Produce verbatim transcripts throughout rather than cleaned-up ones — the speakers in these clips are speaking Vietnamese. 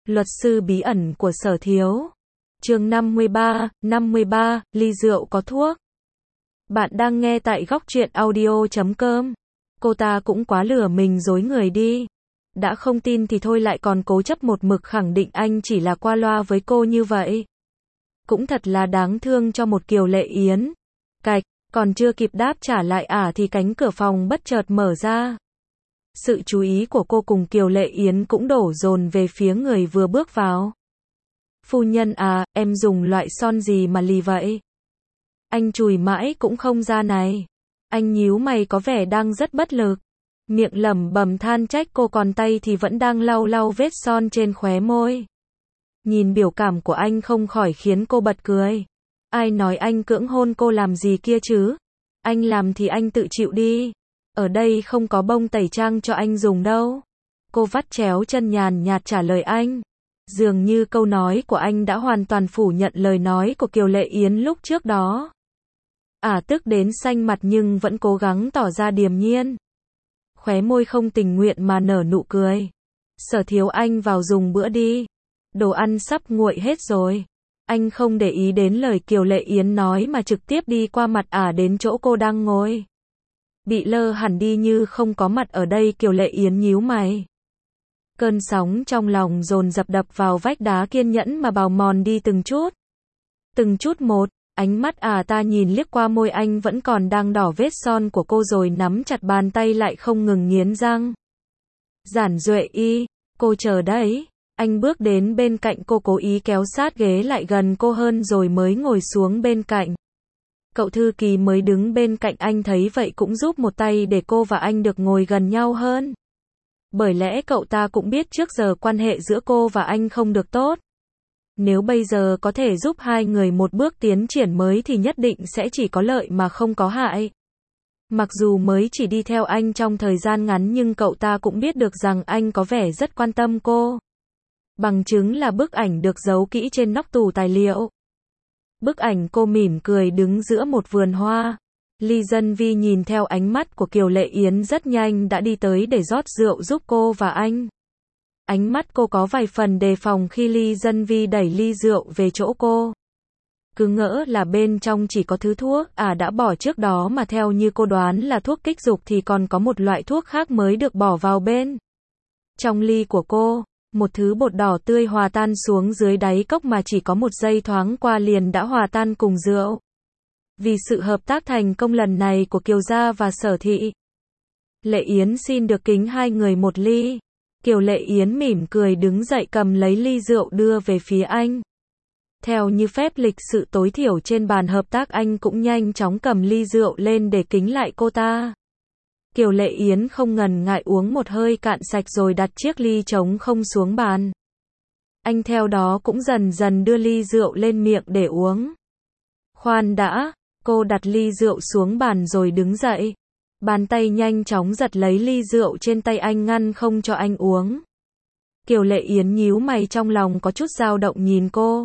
Luật sư bí ẩn của Sở Thiếu. Chương năm mươi ba, năm mươi ba, ly rượu có thuốc. Bạn đang nghe tại góc truyện audio chấm com. Cô ta cũng quá lừa mình dối người đi. Đã không tin thì thôi lại còn cố chấp một mực khẳng định anh chỉ là qua loa với cô như vậy. Cũng thật là đáng thương cho một Kiều Lệ Yến. Cạch, còn chưa kịp đáp trả lại ả thì cánh cửa phòng bất chợt mở ra. Sự chú ý của cô cùng Kiều Lệ Yến cũng đổ dồn về phía người vừa bước vào. Phu nhân à, em dùng loại son gì mà lì vậy? Anh chùi mãi cũng không ra này. Anh nhíu mày có vẻ đang rất bất lực. Miệng lẩm bẩm than trách cô còn tay thì vẫn đang lau lau vết son trên khóe môi. Nhìn biểu cảm của anh không khỏi khiến cô bật cười. Ai nói anh cưỡng hôn cô làm gì kia chứ? Anh làm thì anh tự chịu đi. Ở đây không có bông tẩy trang cho anh dùng đâu. Cô vắt chéo chân nhàn nhạt trả lời anh. Dường như câu nói của anh đã hoàn toàn phủ nhận lời nói của Kiều Lệ Yến lúc trước đó. Ả à, tức đến xanh mặt nhưng vẫn cố gắng tỏ ra điềm nhiên. Khóe môi không tình nguyện mà nở nụ cười. Sở Thiếu, anh vào dùng bữa đi. Đồ ăn sắp nguội hết rồi. Anh không để ý đến lời Kiều Lệ Yến nói mà trực tiếp đi qua mặt Ả à đến chỗ cô đang ngồi. Bị lơ hẳn đi như không có mặt ở đây. Kiều Lệ Yến nhíu mày. Cơn sóng trong lòng dồn dập đập vào vách đá kiên nhẫn mà bào mòn đi từng chút. Từng chút một, ánh mắt à ta nhìn liếc qua môi anh vẫn còn đang đỏ vết son của cô rồi nắm chặt bàn tay lại không ngừng nghiến răng. Giản Duệ Y, cô chờ đấy. Anh bước đến bên cạnh cô cố ý kéo sát ghế lại gần cô hơn rồi mới ngồi xuống bên cạnh. Cậu thư ký mới đứng bên cạnh anh thấy vậy cũng giúp một tay để cô và anh được ngồi gần nhau hơn. Bởi lẽ cậu ta cũng biết trước giờ quan hệ giữa cô và anh không được tốt. Nếu bây giờ có thể giúp hai người một bước tiến triển mới thì nhất định sẽ chỉ có lợi mà không có hại. Mặc dù mới chỉ đi theo anh trong thời gian ngắn nhưng cậu ta cũng biết được rằng anh có vẻ rất quan tâm cô. Bằng chứng là bức ảnh được giấu kỹ trên nóc tủ tài liệu. Bức ảnh cô mỉm cười đứng giữa một vườn hoa. Ly Dân Vi nhìn theo ánh mắt của Kiều Lệ Yến rất nhanh đã đi tới để rót rượu giúp cô và anh. Ánh mắt cô có vài phần đề phòng khi Ly Dân Vi đẩy ly rượu về chỗ cô. Cứ ngỡ là bên trong chỉ có thứ thuốc à đã bỏ trước đó mà theo như cô đoán là thuốc kích dục thì còn có một loại thuốc khác mới được bỏ vào bên. Trong ly của cô, một thứ bột đỏ tươi hòa tan xuống dưới đáy cốc mà chỉ có một giây thoáng qua liền đã hòa tan cùng rượu. Vì sự hợp tác thành công lần này của Kiều Gia và Sở Thị, Lệ Yến xin được kính hai người một ly. Kiều Lệ Yến mỉm cười đứng dậy cầm lấy ly rượu đưa về phía anh. Theo như phép lịch sự tối thiểu trên bàn hợp tác anh cũng nhanh chóng cầm ly rượu lên để kính lại cô ta. Kiều Lệ Yến không ngần ngại uống một hơi cạn sạch rồi đặt chiếc ly trống không xuống bàn. Anh theo đó cũng dần dần đưa ly rượu lên miệng để uống. Khoan đã. Cô đặt ly rượu xuống bàn rồi đứng dậy. Bàn tay nhanh chóng giật lấy ly rượu trên tay anh ngăn không cho anh uống. Kiều Lệ Yến nhíu mày trong lòng có chút dao động nhìn cô.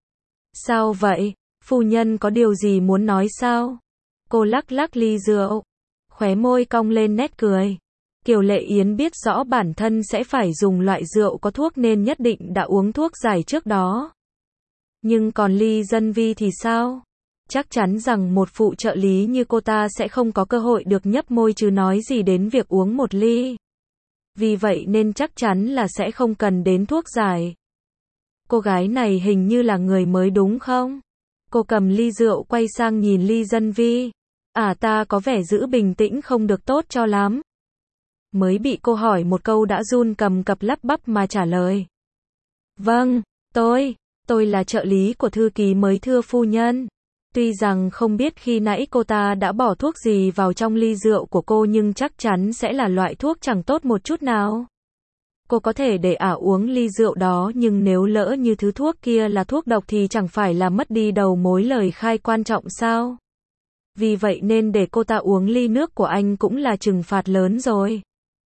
Sao vậy? Phu nhân có điều gì muốn nói sao? Cô lắc lắc ly rượu. Khóe môi cong lên nét cười. Kiều Lệ Yến biết rõ bản thân sẽ phải dùng loại rượu có thuốc nên nhất định đã uống thuốc giải trước đó. Nhưng còn Ly Dân Vi thì sao? Chắc chắn rằng một phụ trợ lý như cô ta sẽ không có cơ hội được nhấp môi chứ nói gì đến việc uống một ly. Vì vậy nên chắc chắn là sẽ không cần đến thuốc giải. Cô gái này hình như là người mới đúng không? Cô cầm ly rượu quay sang nhìn Ly Dân Vi. À ta có vẻ giữ bình tĩnh không được tốt cho lắm. Mới bị cô hỏi một câu đã run cầm cập lắp bắp mà trả lời. Vâng, tôi, tôi là trợ lý của thư ký mới thưa phu nhân. Tuy rằng không biết khi nãy cô ta đã bỏ thuốc gì vào trong ly rượu của cô nhưng chắc chắn sẽ là loại thuốc chẳng tốt một chút nào. Cô có thể để ả uống ly rượu đó nhưng nếu lỡ như thứ thuốc kia là thuốc độc thì chẳng phải là mất đi đầu mối lời khai quan trọng sao? Vì vậy nên để cô ta uống ly nước của anh cũng là trừng phạt lớn rồi.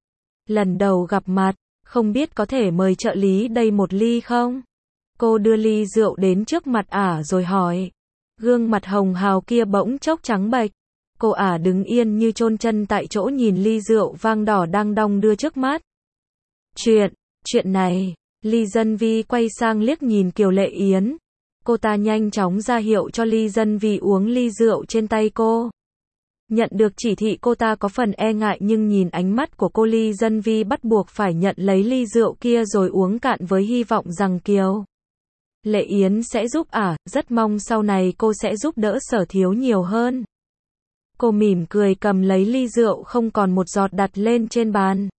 Lần đầu gặp mặt, không biết có thể mời trợ lý đây một ly không? Cô đưa ly rượu đến trước mặt ả rồi hỏi. Gương mặt hồng hào kia bỗng chốc trắng bệch. Cô ả đứng yên như chôn chân tại chỗ nhìn ly rượu vang đỏ đang đong đưa trước mắt. Chuyện, chuyện này, Ly Dân Vi quay sang liếc nhìn Kiều Lệ Yến. Cô ta nhanh chóng ra hiệu cho Ly Dân Vi uống ly rượu trên tay cô. Nhận được chỉ thị cô ta có phần e ngại nhưng nhìn ánh mắt của cô Ly Dân Vi bắt buộc phải nhận lấy ly rượu kia rồi uống cạn với hy vọng rằng Kiều Lệ Yến sẽ giúp ả, rất mong sau này cô sẽ giúp đỡ Sở Thiếu nhiều hơn. Cô mỉm cười cầm lấy ly rượu không còn một giọt đặt lên trên bàn.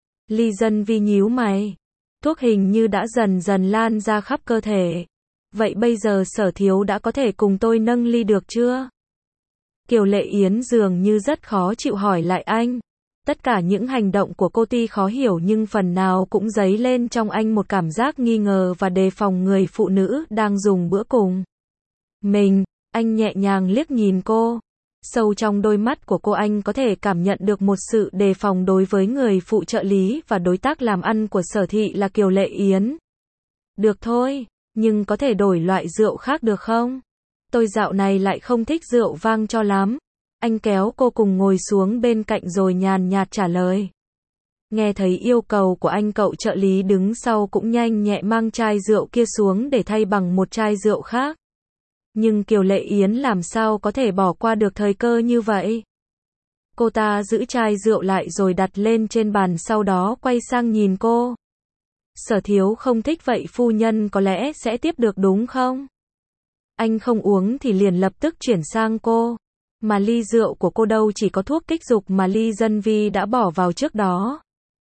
Ly Dân Vi nhíu mày. Thuốc hình như đã dần dần lan ra khắp cơ thể. Vậy bây giờ Sở Thiếu đã có thể cùng tôi nâng ly được chưa? Kiều Lệ Yến dường như rất khó chịu hỏi lại anh. Tất cả những hành động của cô tuy khó hiểu nhưng phần nào cũng dấy lên trong anh một cảm giác nghi ngờ và đề phòng người phụ nữ đang dùng bữa cùng mình. Anh nhẹ nhàng liếc nhìn cô. Sâu trong đôi mắt của cô anh có thể cảm nhận được một sự đề phòng đối với người phụ trợ lý và đối tác làm ăn của Sở Thị là Kiều Lệ Yến. Được thôi, nhưng có thể đổi loại rượu khác được không? Tôi dạo này lại không thích rượu vang cho lắm. Anh kéo cô cùng ngồi xuống bên cạnh rồi nhàn nhạt trả lời. Nghe thấy yêu cầu của anh, cậu trợ lý đứng sau cũng nhanh nhẹ mang chai rượu kia xuống để thay bằng một chai rượu khác. Nhưng Kiều Lệ Yến làm sao có thể bỏ qua được thời cơ như vậy? Cô ta giữ chai rượu lại rồi đặt lên trên bàn, sau đó quay sang nhìn cô. Sở Thiếu không thích vậy phu nhân có lẽ sẽ tiếp được đúng không? Anh không uống thì liền lập tức chuyển sang cô. Mà ly rượu của cô đâu chỉ có thuốc kích dục mà Ly Dân Vi đã bỏ vào trước đó.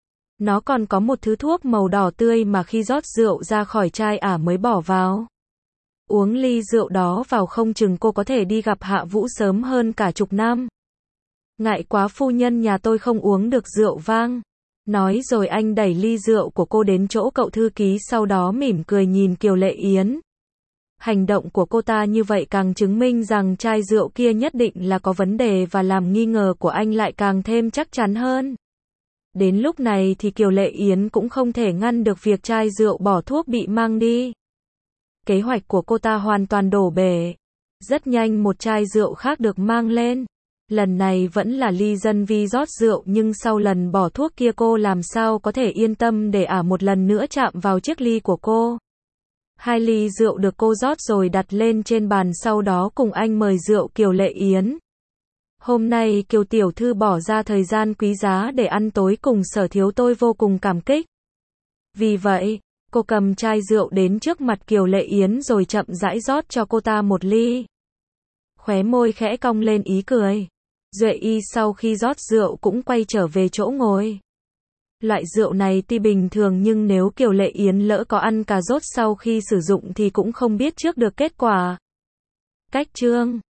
Nó còn có một thứ thuốc màu đỏ tươi mà khi rót rượu ra khỏi chai ả mới bỏ vào. Uống ly rượu đó vào không chừng cô có thể đi gặp Hạ Vũ sớm hơn cả chục năm. Ngại quá phu nhân nhà tôi không uống được rượu vang. Nói rồi anh đẩy ly rượu của cô đến chỗ cậu thư ký, sau đó mỉm cười nhìn Kiều Lệ Yến. Hành động của cô ta như vậy càng chứng minh rằng chai rượu kia nhất định là có vấn đề và làm nghi ngờ của anh lại càng thêm chắc chắn hơn. Đến lúc này thì Kiều Lệ Yến cũng không thể ngăn được việc chai rượu bỏ thuốc bị mang đi. Kế hoạch của cô ta hoàn toàn đổ bể. Rất nhanh một chai rượu khác được mang lên. Lần này vẫn là Ly Dân Vi rót rượu, nhưng sau lần bỏ thuốc kia cô làm sao có thể yên tâm để ả một lần nữa chạm vào chiếc ly của cô. Hai ly rượu được cô rót rồi đặt lên trên bàn, sau đó cùng anh mời rượu Kiều Lệ Yến. Hôm nay Kiều tiểu thư bỏ ra thời gian quý giá để ăn tối cùng Sở Thiếu, tôi vô cùng cảm kích. Vì vậy, cô cầm chai rượu đến trước mặt Kiều Lệ Yến rồi chậm rãi rót cho cô ta một ly. Khóe môi khẽ cong lên ý cười. Duệ Y sau khi rót rượu cũng quay trở về chỗ ngồi. Loại rượu này tuy bình thường nhưng nếu Kiều Lệ Yến lỡ có ăn cà rốt sau khi sử dụng thì cũng không biết trước được kết quả. Cách chương